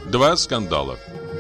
Два скандала.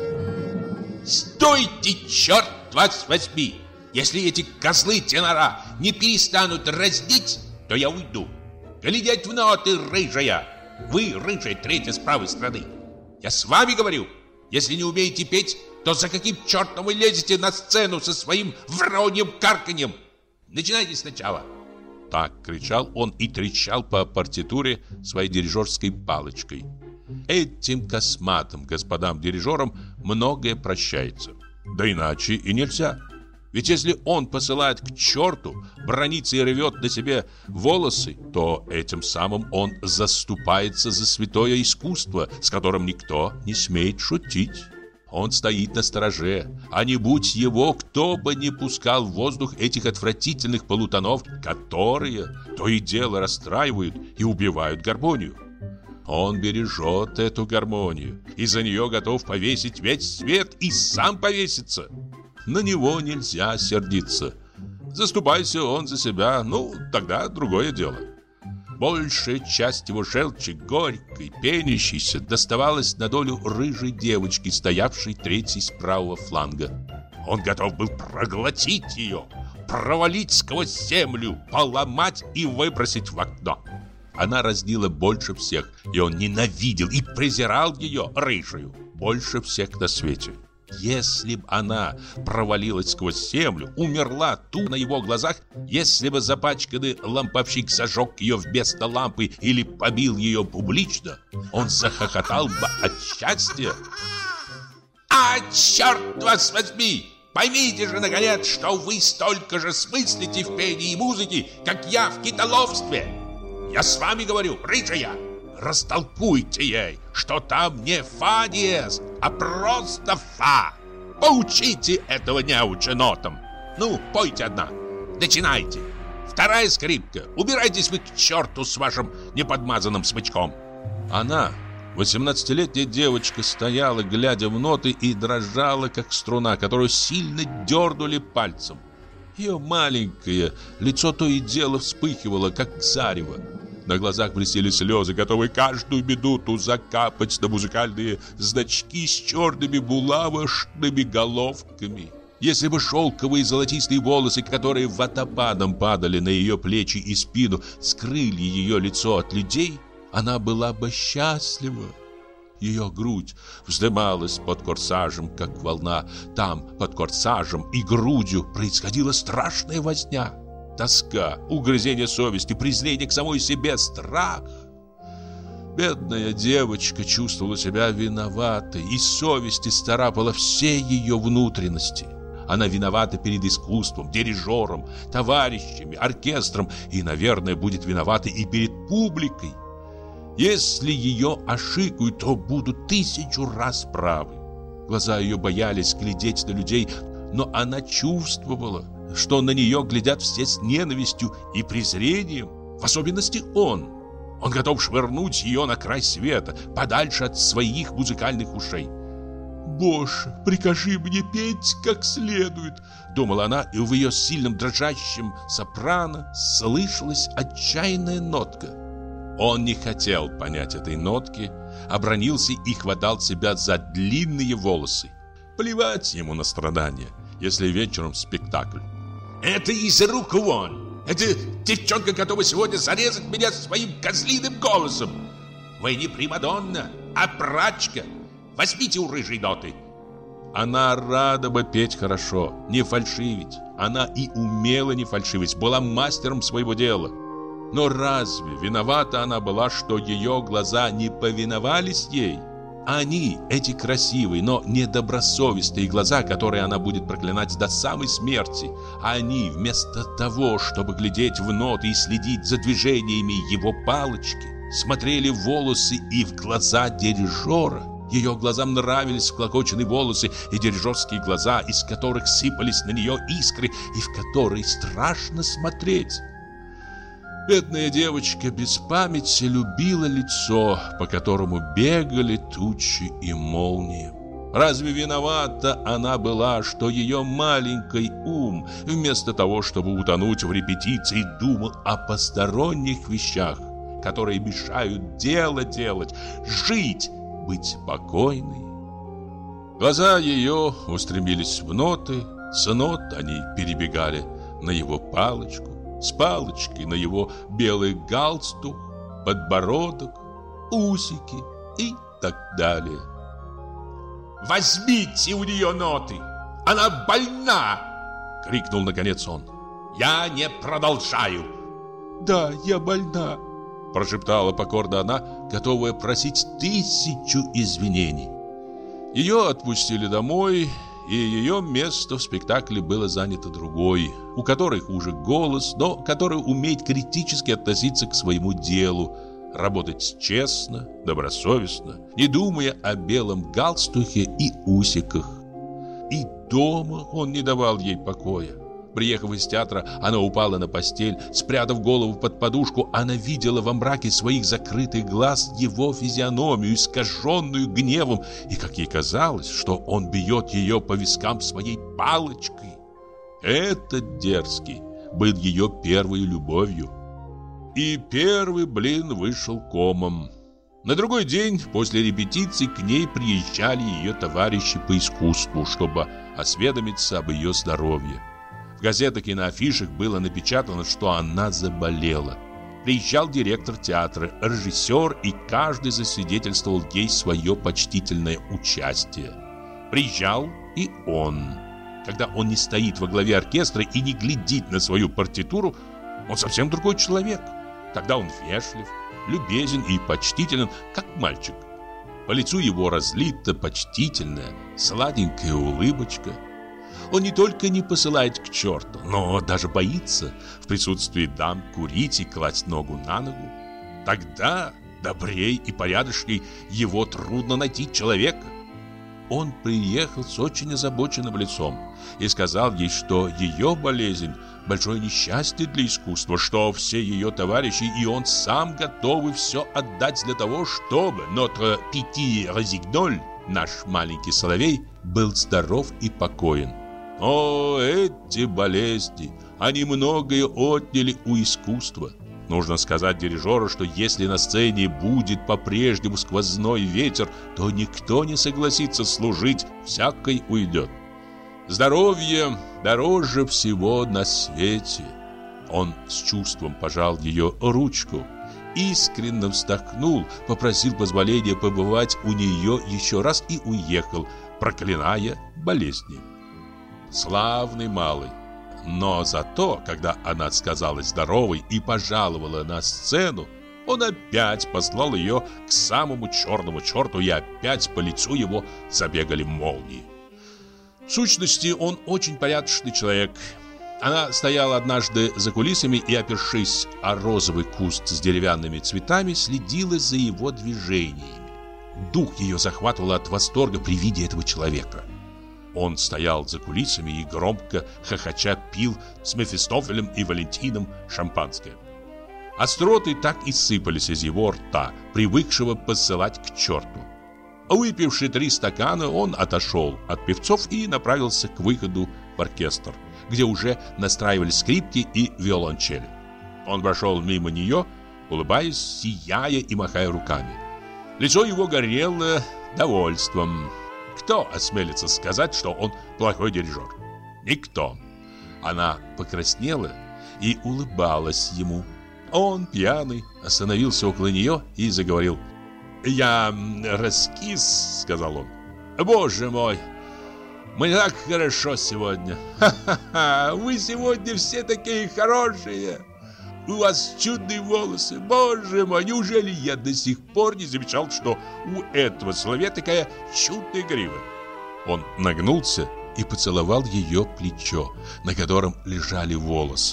Стойте, черт вас возьми! Если эти козлы-тенора не перестанут раздеть, то я уйду. Глядеть в ноты, рыжая! Вы, рыжая, третья с правой стороны. Я с вами говорю. Если не умеете петь, то за каким чертом вы лезете на сцену со своим вроньим карканьем? Начинайте сначала. Так кричал он и трещал по партитуре своей дирижерской палочкой. Этим косматым господам-дирижерам многое прощается. Да иначе и нельзя. Ведь если он посылает к черту, бранится и рвет на себе волосы, то этим самым он заступается за святое искусство, с которым никто не смеет шутить. Он стоит на стороже, а не будь его, кто бы не пускал в воздух этих отвратительных полутонов, которые то и дело расстраивают и убивают гармонию. Он бережет эту гармонию и за нее готов повесить весь свет и сам повесится. На него нельзя сердиться. Заступайся он за себя, ну, тогда другое дело. Большая часть его желчи, горькой, пенящейся, доставалась на долю рыжей девочки, стоявшей третьей с правого фланга. Он готов был проглотить ее, провалить сквозь землю, поломать и выбросить в окно. Она разнила больше всех, и он ненавидел и презирал ее, рыжую, больше всех на свете. Если бы она провалилась сквозь землю, умерла тут на его глазах, если бы запачканный ламповщик зажег ее вместо лампы или побил ее публично, он захохотал бы от счастья. А черт вас возьми! Поймите же, наконец, что вы столько же смыслите в пении и музыке, как я в китоловстве. Я с вами говорю, рыжая! Растолкуйте ей, что там не фа диез, а просто фа. Поучите этого неуча нотам. Ну, пойте одна. Начинайте. Вторая скрипка. Убирайтесь вы к черту с вашим неподмазанным смычком. Она, 18-летняя девочка, стояла, глядя в ноты, и дрожала, как струна, которую сильно дернули пальцем. Ее маленькое лицо то и дело вспыхивало, как зарево. На глазах блестели слезы, готовые каждую минуту закапать на музыкальные значки с черными булавочными головками. Если бы шелковые золотистые волосы, которые водопадом падали на ее плечи и спину, скрыли ее лицо от людей, она была бы счастлива. Ее грудь вздымалась под корсажем, как волна. Там, под корсажем и грудью, происходила страшная возня. Тоска, угрызение совести, презрение к самой себе, страх. Бедная девочка чувствовала себя виноватой, и совесть исцарапала все ее внутренности. Она виновата перед искусством, дирижером, товарищами, оркестром и, наверное, будет виновата и перед публикой. Если ее ошикают, то будут 1000 раз правы. Глаза ее боялись глядеть на людей, но она чувствовала, что на нее глядят все с ненавистью и презрением, в особенности он. Он готов швырнуть ее на край света, подальше от своих музыкальных ушей. «Боже, прикажи мне петь как следует», — думала она, и в ее сильном дрожащем сопрано слышалась отчаянная нотка. Он не хотел понять этой нотки, обронился и хватал себя за длинные волосы. Плевать ему на страдания, если вечером спектакль. Это из рук вон. Это девчонка готова сегодня зарезать меня своим козлиным голосом. Вы не примадонна, а прачка. Возьмите у рыжей ноты. Она рада бы петь хорошо, не фальшивить. Она и умела не фальшивить, была мастером своего дела. Но разве виновата она была, что ее глаза не повиновались ей? Они, эти красивые, но недобросовестные глаза, которые она будет проклинать до самой смерти, они, вместо того, чтобы глядеть в ноты и следить за движениями его палочки, смотрели в волосы и в глаза дирижера. Ее глазам нравились всклокоченные волосы и дирижерские глаза, из которых сыпались на нее искры и в которые страшно смотреть. Бедная девочка без памяти любила лицо, по которому бегали тучи и молнии. Разве виновата она была, что ее маленький ум, вместо того, чтобы утонуть в репетиции, думал о посторонних вещах, которые мешают дело делать, жить, быть покойной. Глаза ее устремились в ноты, с нот они перебегали на его палочку, с палочки на его белый галстук, подбородок, усики и так далее. «Возьмите у нее ноты! Она больна!» — крикнул наконец он. «Я не продолжаю!» «Да, я больна!» — прошептала покорно она, готовая просить 1000 извинений. Ее отпустили домой, и ее место в спектакле было занято другой, у которой хуже голос, но который умеет критически относиться к своему делу, работать честно, добросовестно, не думая о белом галстуке и усиках. И дома он не давал ей покоя. Приехав из театра, она упала на постель, спрятав голову под подушку, она видела во мраке своих закрытых глаз его физиономию, искаженную гневом, и, как ей казалось, что он бьет ее по вискам своей палочкой. Этот дерзкий был ее первой любовью. И первый блин вышел комом. На другой день после репетиции к ней приезжали ее товарищи по искусству, чтобы осведомиться об ее здоровье. В газетах и на афишах было напечатано, что она заболела. Приезжал директор театра, режиссер, и каждый засвидетельствовал ей свое почтительное участие. Приезжал и он. Когда он не стоит во главе оркестра и не глядит на свою партитуру, он совсем другой человек. Тогда он вежлив, любезен и почтителен, как мальчик. По лицу его разлита почтительная, сладенькая улыбочка. Он не только не посылает к черту, но даже боится в присутствии дам курить и класть ногу на ногу. Тогда добрей и порядочней его трудно найти человека. Он приехал с очень озабоченным лицом и сказал ей, что ее болезнь – большое несчастье для искусства, что все ее товарищи и он сам готовы все отдать для того, чтобы notre petit Rossignol, наш маленький соловей, был здоров и покоен. О, эти болезни! Они многое отняли у искусства. Нужно сказать дирижеру, что если на сцене будет по-прежнему сквозной ветер, то никто не согласится служить, всякий уйдет. Здоровье дороже всего на свете. Он с чувством пожал ее ручку, искренне вздохнул, попросил позволения побывать у нее еще раз и уехал, проклиная болезни. Славный малый. Но зато, когда она сказалась здоровой и пожаловала на сцену, он опять послал ее к самому черному черту, и опять по лицу его забегали молнии. В сущности, он очень порядочный человек. Она стояла однажды за кулисами и, опершись о розовый куст с деревянными цветами, следила за его движениями. Дух ее захватывал от восторга при виде этого человека. Он стоял за кулисами и громко хохоча пил с Мефистофелем и Валентином шампанское. Остроты так и сыпались из его рта, привыкшего посылать к черту. Выпивши 3 стакана, он отошел от певцов и направился к выходу в оркестр, где уже настраивались скрипки и виолончели. Он прошел мимо нее, улыбаясь, сияя и махая руками. Лицо его горело довольством. Кто осмелится сказать, что он плохой дирижер? Никто. Она покраснела и улыбалась ему. Он, пьяный, остановился около нее и заговорил. «Я раскис», — сказал он. «Боже мой, мне так хорошо сегодня. Ха-ха-ха, вы сегодня все такие хорошие. У вас чудные волосы. Боже мой, неужели я до сих пор не замечал, что у этого соловья такая чудная грива?» Он нагнулся и поцеловал ее плечо, на котором лежали волосы.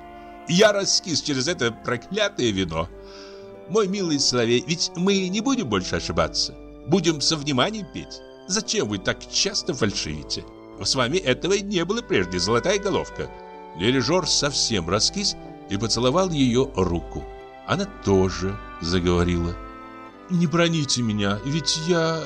«Я раскис через это проклятое вино. Мой милый соловей, ведь мы не будем больше ошибаться. Будем со вниманием петь. Зачем вы так часто фальшивите? С вами этого не было прежде, золотая головка». Дирижер совсем раскис и поцеловал ее руку. Она тоже заговорила. «Не браните меня, ведь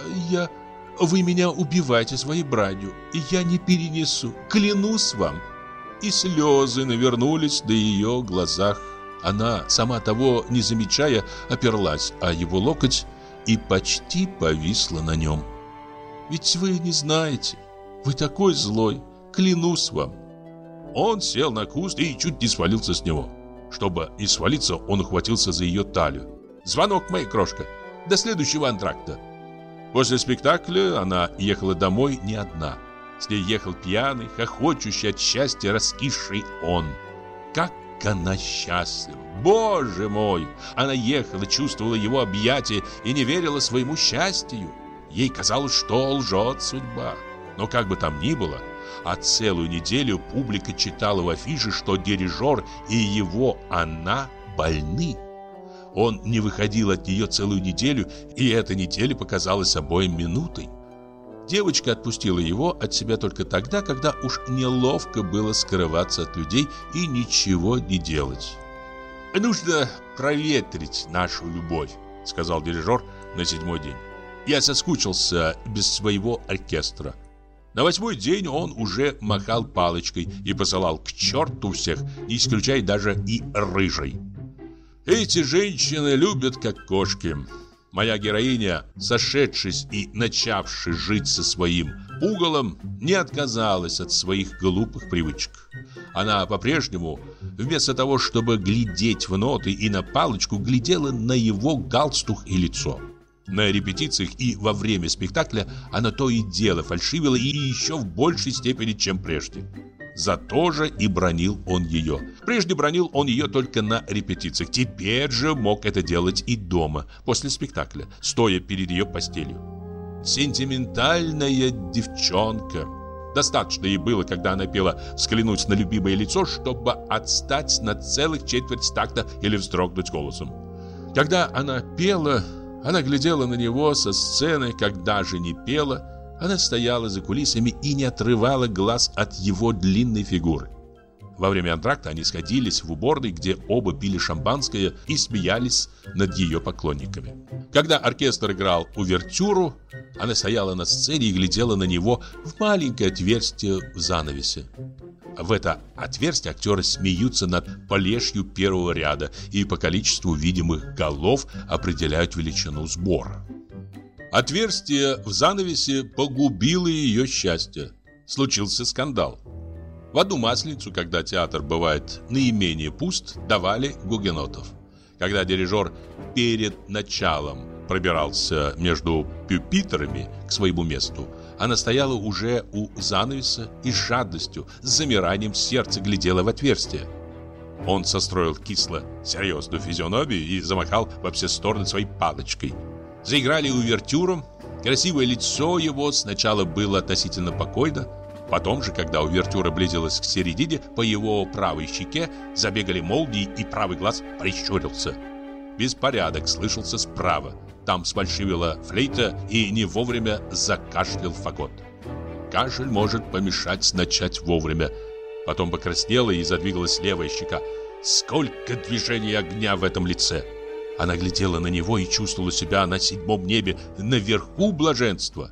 вы меня убиваете своей бранью, и я не перенесу, клянусь вам». И слезы навернулись на ее глазах. Она, сама того не замечая, оперлась о его локоть и почти повисла на нем. «Ведь вы не знаете, вы такой злой, клянусь вам». Он сел на куст и чуть не свалился с него. Чтобы не свалиться, он ухватился за ее талию. «Звонок, моя крошка, до следующего антракта». После спектакля она ехала домой не одна. С ней ехал пьяный, хохочущий от счастья раскисший он. Как она счастлива! Боже мой! Она ехала, чувствовала его объятия и не верила своему счастью. Ей казалось, что лжет судьба. Но как бы там ни было, а целую неделю публика читала в афише, что дирижер и его она больны. Он не выходил от нее целую неделю, и эта неделя показалась обоим минутой. Девочка отпустила его от себя только тогда, когда уж неловко было скрываться от людей и ничего не делать. «Нужно проветрить нашу любовь», — сказал дирижер на 7-й день. «Я соскучился без своего оркестра». На 8-й день он уже махал палочкой и посылал к черту всех, не исключая даже и рыжей. Эти женщины любят как кошки. Моя героиня, сошедшись и начавшись жить со своим пугалом, не отказалась от своих глупых привычек. Она по-прежнему, вместо того, чтобы глядеть в ноты и на палочку, глядела на его галстук и лицо. На репетициях и во время спектакля она то и дело фальшивила и еще в большей степени, чем прежде. За то же и бранил он ее. Прежде бранил он ее только на репетициях. Теперь же мог это делать и дома, после спектакля, стоя перед ее постелью. Сентиментальная девчонка. Достаточно ей было, когда она пела, взглянуть на любимое лицо, чтобы отстать на целых четверть такта или вздрогнуть голосом. Когда она пела, она глядела на него со сцены, когда же не пела, она стояла за кулисами и не отрывала глаз от его длинной фигуры. Во время антракта они сходились в уборной, где оба пили шампанское и смеялись над ее поклонниками. Когда оркестр играл увертюру, она стояла на сцене и глядела на него в маленькое отверстие в занавесе. В это отверстие актеры смеются над полежью первого ряда и по количеству видимых голов определяют величину сбора. Отверстие в занавесе погубило ее счастье. Случился скандал. В одну Масленицу, когда театр бывает наименее пуст, давали гугенотов. Когда дирижер перед началом пробирался между пюпитрами к своему месту, она стояла уже у занавеса и с жадностью, с замиранием сердца глядела в отверстие. Он состроил кисло серьезную физиономию и замахал во все стороны своей палочкой. Заиграли увертюру. Красивое лицо его сначала было относительно покойно. Потом же, когда увертюра близилась к середине, по его правой щеке забегали молнии, и правый глаз прищурился. Беспорядок слышался справа. Там сфальшивила флейта, и не вовремя закашлял фагот. Кашель может помешать начать вовремя. Потом покраснела и задвигалась левая щека. Сколько движений огня в этом лице! Она глядела на него и чувствовала себя на 7-м небе, наверху блаженства.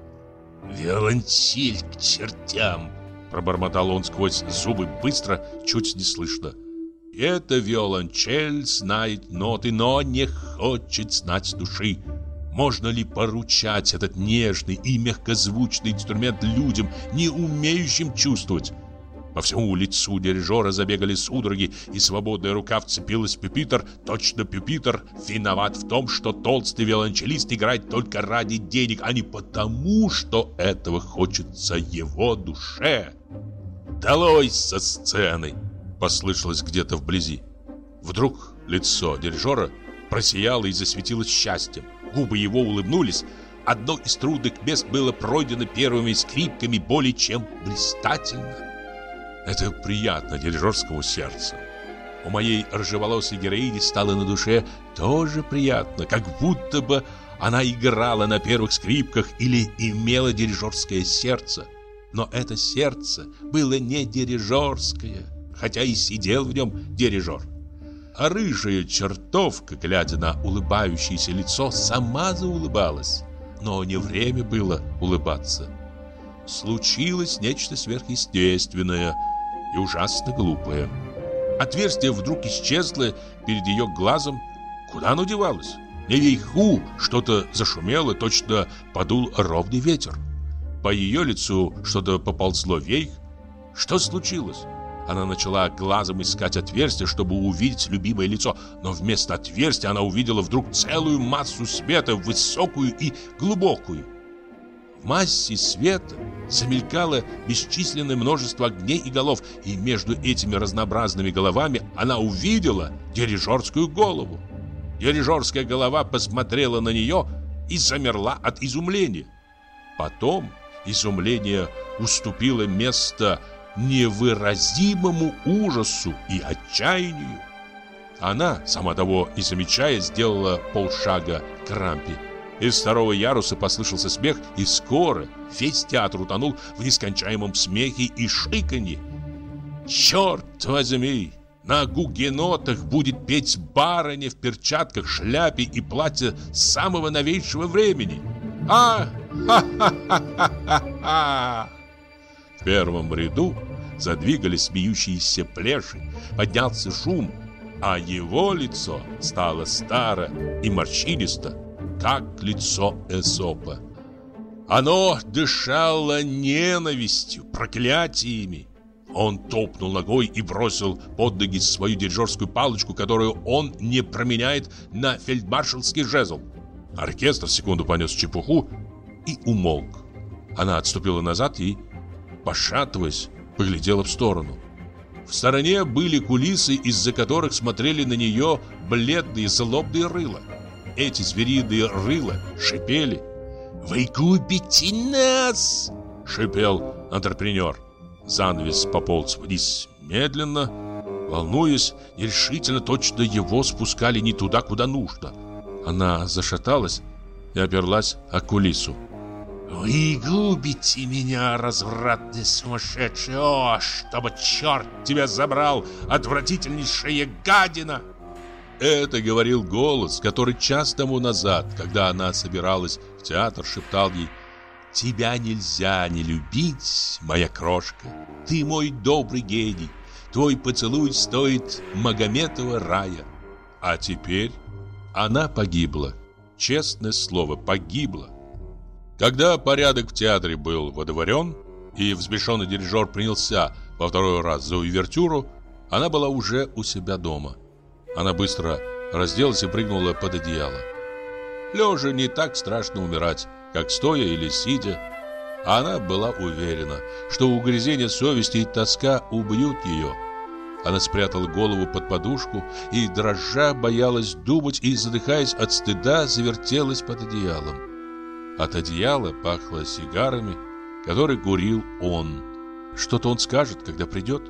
«Виолончель к чертям!» – пробормотал он сквозь зубы быстро, чуть не слышно. «Эта виолончель знает ноты, но не хочет знать души. Можно ли поручать этот нежный и мягкозвучный инструмент людям, не умеющим чувствовать?» По всему лицу дирижера забегали судороги, и свободная рука вцепилась в пюпитр. Точно пюпитр виноват в том, что толстый виолончелист играет только ради денег, а не потому, что этого хочется его душе. «Долой со сцены!» — послышалось где-то вблизи. Вдруг лицо дирижера просияло и засветилось счастьем. Губы его улыбнулись. Одно из трудных мест было пройдено первыми скрипками более чем блистательно. Это приятно дирижерскому сердцу. У моей рыжеволосой героини стало на душе тоже приятно, как будто бы она играла на первых скрипках или имела дирижерское сердце. Но это сердце было не дирижерское, хотя и сидел в нем дирижер. А рыжая чертовка, глядя на улыбающееся лицо, сама заулыбалась. Но не время было улыбаться. Случилось нечто сверхъестественное и ужасно глупое. Отверстие вдруг исчезло перед ее глазом. Куда оно девалось? Наверху что-то зашумело, точно подул ровный ветер. По ее лицу что-то поползло вверх. Что случилось? Она начала глазом искать отверстие, чтобы увидеть любимое лицо, но вместо отверстия она увидела вдруг целую массу света, высокую и глубокую. В массе света замелькало бесчисленное множество огней и голов, и между этими разнообразными головами она увидела дирижерскую голову. Дирижерская голова посмотрела на нее и замерла от изумления. Потом изумление уступило место невыразимому ужасу и отчаянию. Она, сама того не замечая, сделала полшага к рампе. Из второго яруса послышался смех, и скоро весь театр утонул в нескончаемом смехе и шиканье. Черт возьми! На гугенотах будет петь барыня в перчатках, шляпе и платье самого новейшего времени. Ха-ха-ха-ха-ха-ха! В первом ряду задвигались смеющиеся плеши, поднялся шум, а его лицо стало старо и морщинисто, как лицо Эзопа. Оно дышало ненавистью, проклятиями. Он топнул ногой и бросил под ноги свою дирижерскую палочку, которую он не променяет на фельдмаршалский жезл. Оркестр секунду понес чепуху и умолк. Она отступила назад и, пошатываясь, поглядела в сторону. В стороне были кулисы, из-за которых смотрели на нее бледные злобные рыла. Эти звериные рыла шипели. «Вы губите нас!» — шипел антрепренер. Занавес пополз вниз медленно, волнуясь, нерешительно, точно его спускали не туда, куда нужно. Она зашаталась и оперлась о кулису. «Вы губите меня, развратный сумасшедший! О, чтобы черт тебя забрал, отвратительнейшая гадина!» Это говорил голос, который час тому назад, когда она собиралась в театр, шептал ей: «Тебя нельзя не любить, моя крошка. Ты мой добрый гений. Твой поцелуй стоит Магометова рая». А теперь она погибла. Честное слово, погибла. Когда порядок в театре был водворен, и взбешенный дирижер принялся во второй раз за увертюру, она была уже у себя дома. Она быстро разделась и прыгнула под одеяло. Лежа не так страшно умирать, как стоя или сидя. А она была уверена, что угрызение совести и тоска убьют ее. Она спрятала голову под подушку и, дрожа, боялась думать и, задыхаясь от стыда, завертелась под одеялом. От одеяла пахло сигарами, которые курил он. Что-то он скажет, когда придет.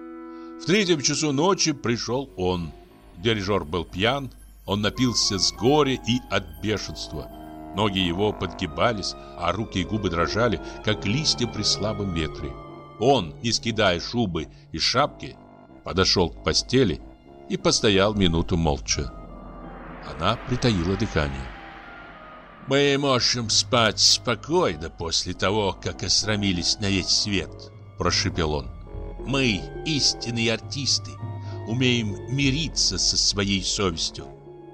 В 3 часу ночи пришел он. Дирижер был пьян, он напился с горя и от бешенства. Ноги его подгибались, а руки и губы дрожали, как листья при слабом ветре. Он, не скидая шубы и шапки, подошел к постели и постоял минуту молча. Она притаила дыхание. «Мы можем спать спокойно после того, как осрамились на весь свет», – прошепел он. «Мы, истинные артисты, умеем мириться со своей совестью.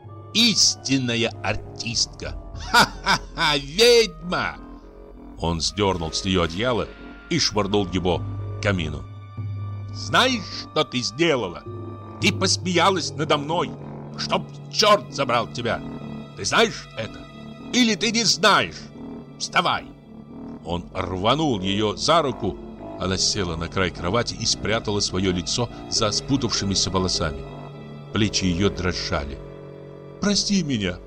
Истинная артистка! Ха-ха-ха, ведьма!» Он сдернул с нее одеяло и швырнул его к камину. «Знаешь, что ты сделала? Ты посмеялась надо мной, чтоб черт забрал тебя. Ты знаешь это? Или ты не знаешь? Вставай!» Он рванул ее за руку. Она села на край кровати и спрятала свое лицо за спутавшимися волосами. Плечи ее дрожали. «Прости меня!»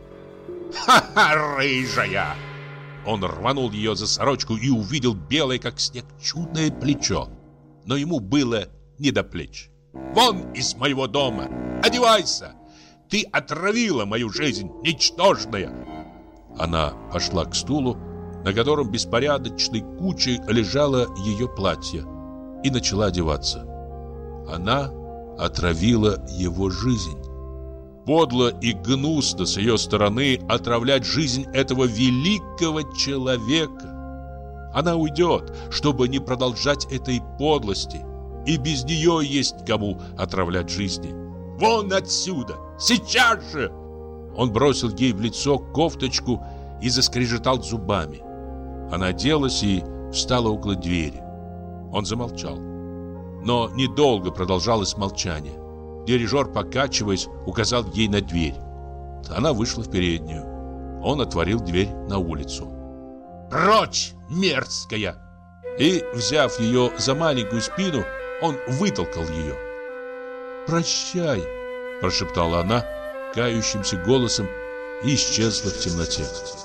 «Ха-ха, рыжая!» Он рванул ее за сорочку и увидел белое, как снег, чудное плечо. Но ему было не до плеч. «Вон из моего дома! Одевайся! Ты отравила мою жизнь, ничтожная!» Она пошла к стулу, на котором беспорядочной кучей лежало ее платье, и начала одеваться. Она отравила его жизнь. Подло и гнусно с ее стороны отравлять жизнь этого великого человека. Она уйдет, чтобы не продолжать этой подлости, и без нее есть кому отравлять жизни. «Вон отсюда! Сейчас же!» Он бросил ей в лицо кофточку и заскрежетал зубами. Она оделась и встала около двери. Он замолчал. Но недолго продолжалось молчание. Дирижер, покачиваясь, указал ей на дверь. Она вышла в переднюю. Он отворил дверь на улицу. «Прочь, мерзкая!» И, взяв ее за маленькую спину, он вытолкал ее. «Прощай!» – прошептала она кающимся голосом и исчезла в темноте.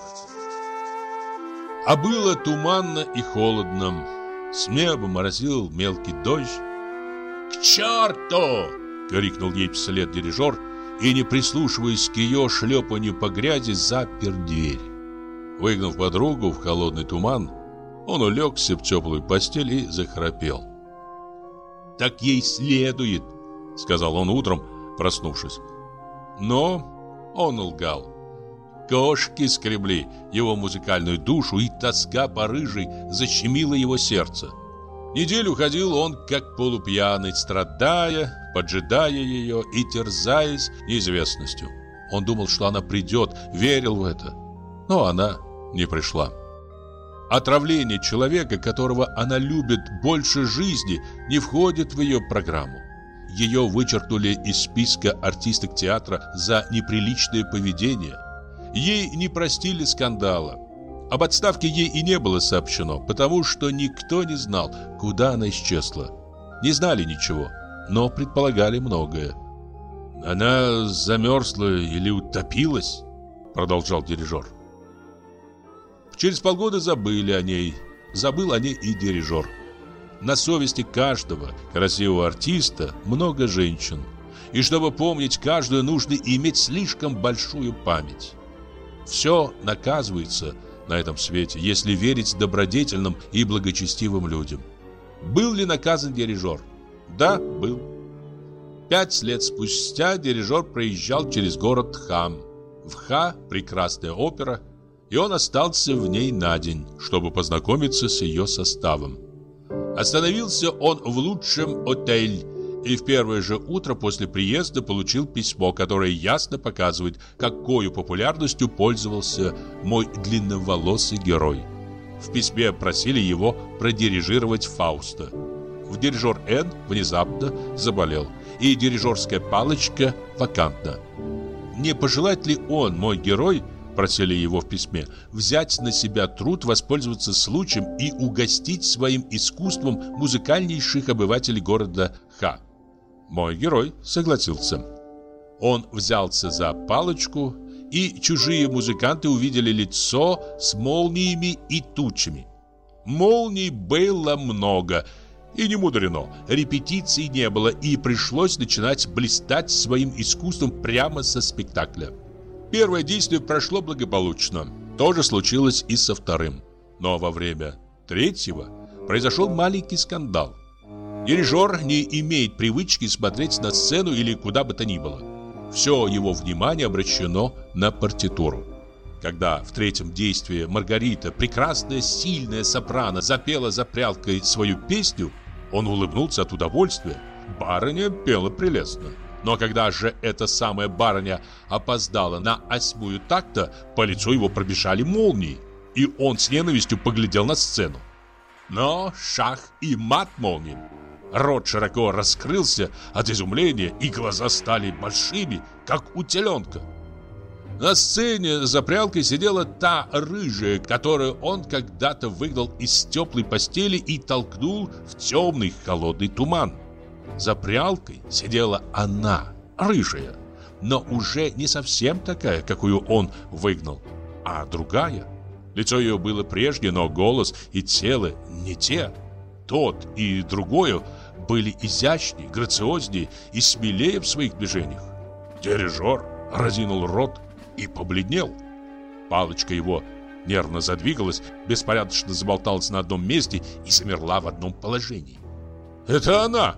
А было туманно и холодно. С неба моросил мелкий дождь. «К черту!» — крикнул ей вслед дирижер и, не прислушиваясь к ее шлепанью по грязи, запер дверь. Выгнав подругу в холодный туман, он улегся в теплую постель и захрапел. «Так ей следует», — сказал он утром, проснувшись. Но он лгал. Кошки скребли его музыкальную душу, и тоска по рыжей защемила его сердце. Неделю ходил он, как полупьяный, страдая, поджидая ее и терзаясь неизвестностью. Он думал, что она придет, верил в это, но она не пришла. Отравление человека, которого она любит больше жизни, не входит в ее программу. Ее вычеркнули из списка артисток театра за неприличное поведение. Ей не простили скандала. Об отставке ей и не было сообщено, потому что никто не знал, куда она исчезла. Не знали ничего, но предполагали многое. «Она замерзла или утопилась?» — продолжал дирижер. Через полгода забыли о ней. Забыл о ней и дирижер. На совести каждого красивого артиста много женщин. И чтобы помнить каждую, нужно иметь слишком большую память. Все наказывается на этом свете, если верить добродетельным и благочестивым людям. Был ли наказан дирижер? Да, был. 5 лет спустя дирижер проезжал через город Ха. В Ха прекрасная опера, и он остался в ней на день, чтобы познакомиться с ее составом. Остановился он в лучшем отеле и в первое же утро после приезда получил письмо, которое ясно показывает, какой популярностью пользовался мой длинноволосый герой. В письме просили его продирижировать Фауста. Дирижер Н внезапно заболел, и дирижерская палочка вакантна. Не пожелает ли он, мой герой, просили его в письме, взять на себя труд воспользоваться случаем и угостить своим искусством музыкальнейших обывателей города Ха. Мой герой согласился. Он взялся за палочку, и чужие музыканты увидели лицо с молниями и тучами. Молний было много, и не мудрено. Репетиций не было, и пришлось начинать блистать своим искусством прямо со спектакля. Первое действие прошло благополучно. То же случилось и со вторым. Но во время третьего произошел маленький скандал. Дирижер не имеет привычки смотреть на сцену или куда бы то ни было. Все его внимание обращено на партитуру. Когда в третьем действии Маргарита, прекрасная, сильная сопрано, запела за прялкой свою песню, он улыбнулся от удовольствия. Барыня пела прелестно. Но когда же эта самая барыня опоздала на 8-ю такта, по лицу его пробежали молнии, и он с ненавистью поглядел на сцену. Но шах и мат молниям. Рот широко раскрылся от изумления, и глаза стали большими, как у теленка. На сцене за прялкой сидела та рыжая, которую он когда-то выгнал из теплой постели и толкнул в темный холодный туман. За прялкой сидела она, рыжая, но уже не совсем такая, какую он выгнал, а другая. Лицо ее было прежнее, но голос и тело не те. Тот и другое были изящнее, грациознее и смелее в своих движениях. Дирижер разинул рот и побледнел. Палочка его нервно задвигалась, беспорядочно заболталась на одном месте и замерла в одном положении. «Это она!»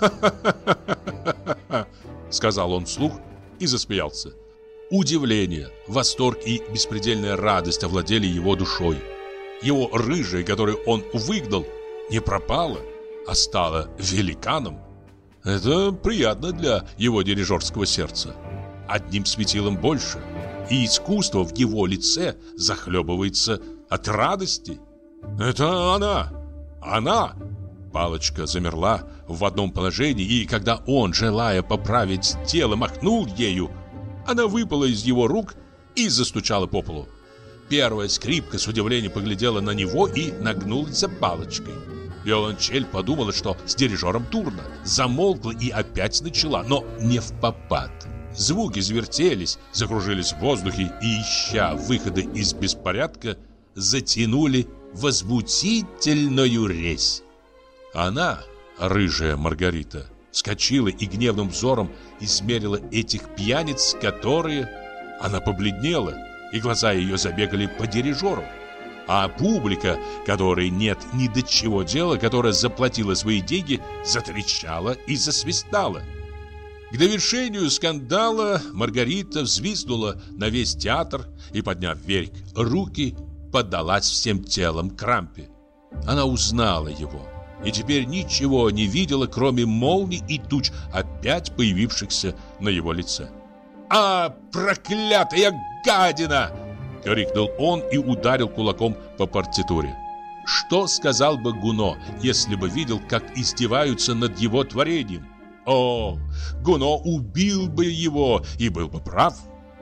— сказал он вслух и засмеялся. Удивление, восторг и беспредельная радость овладели его душой. Его рыжая, которую он выгнал, не пропала, а стала великаном. Это приятно для его дирижерского сердца. одним светилом больше, и искусство в его лице захлебывается от радости. «Это она! Она!» Палочка замерла в одном положении, и когда он, желая поправить тело, махнул ею, она выпала из его рук и застучала по полу. Первая скрипка с удивлением поглядела на него и нагнулась за палочкой. Виолончель подумала, что с дирижером дурно, замолкла и опять начала, но не впопад. Звуки завертелись, закружились в воздухе и, ища выхода из беспорядка, затянули возмутительную резь. Она, рыжая Маргарита, вскочила и гневным взором измерила этих пьяниц, которые... Она побледнела, и глаза ее забегали по дирижеру. А публика, которой нет ни до чего дела, которая заплатила свои деньги, затрещала и засвистала. К довершению скандала Маргарита взвизгнула на весь театр и, подняв вверх руки, поддалась всем телом крампе. Она узнала его и теперь ничего не видела, кроме молний и туч, опять появившихся на его лице. «А, проклятая гадина!» — крикнул он и ударил кулаком по партитуре. Что сказал бы Гуно, если бы видел, как издеваются над его творением? О, Гуно убил бы его и был бы прав.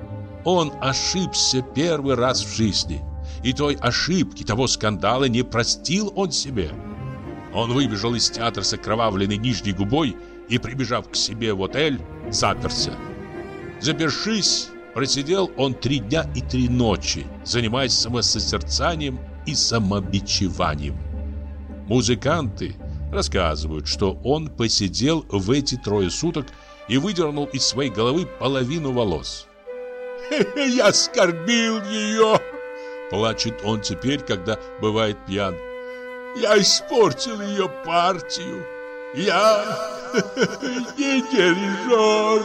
Он ошибся первый раз в жизни, и той ошибки, того скандала не простил он себе. Он выбежал из театра с окровавленной нижней губой и, прибежав к себе в отель, заперся. Запершись, просидел он 3 дня и 3 ночи, занимаясь самосозерцанием и самобичеванием. Музыканты рассказывают, что он посидел в эти 3 суток и выдернул из своей головы половину волос. «Я оскорбил ее!» — плачет он теперь, когда бывает пьян. «Я испортил ее партию! Я не дирижер!»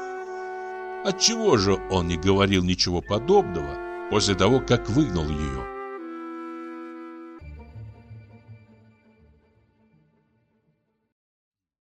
Отчего же он не говорил ничего подобного после того, как выгнал ее?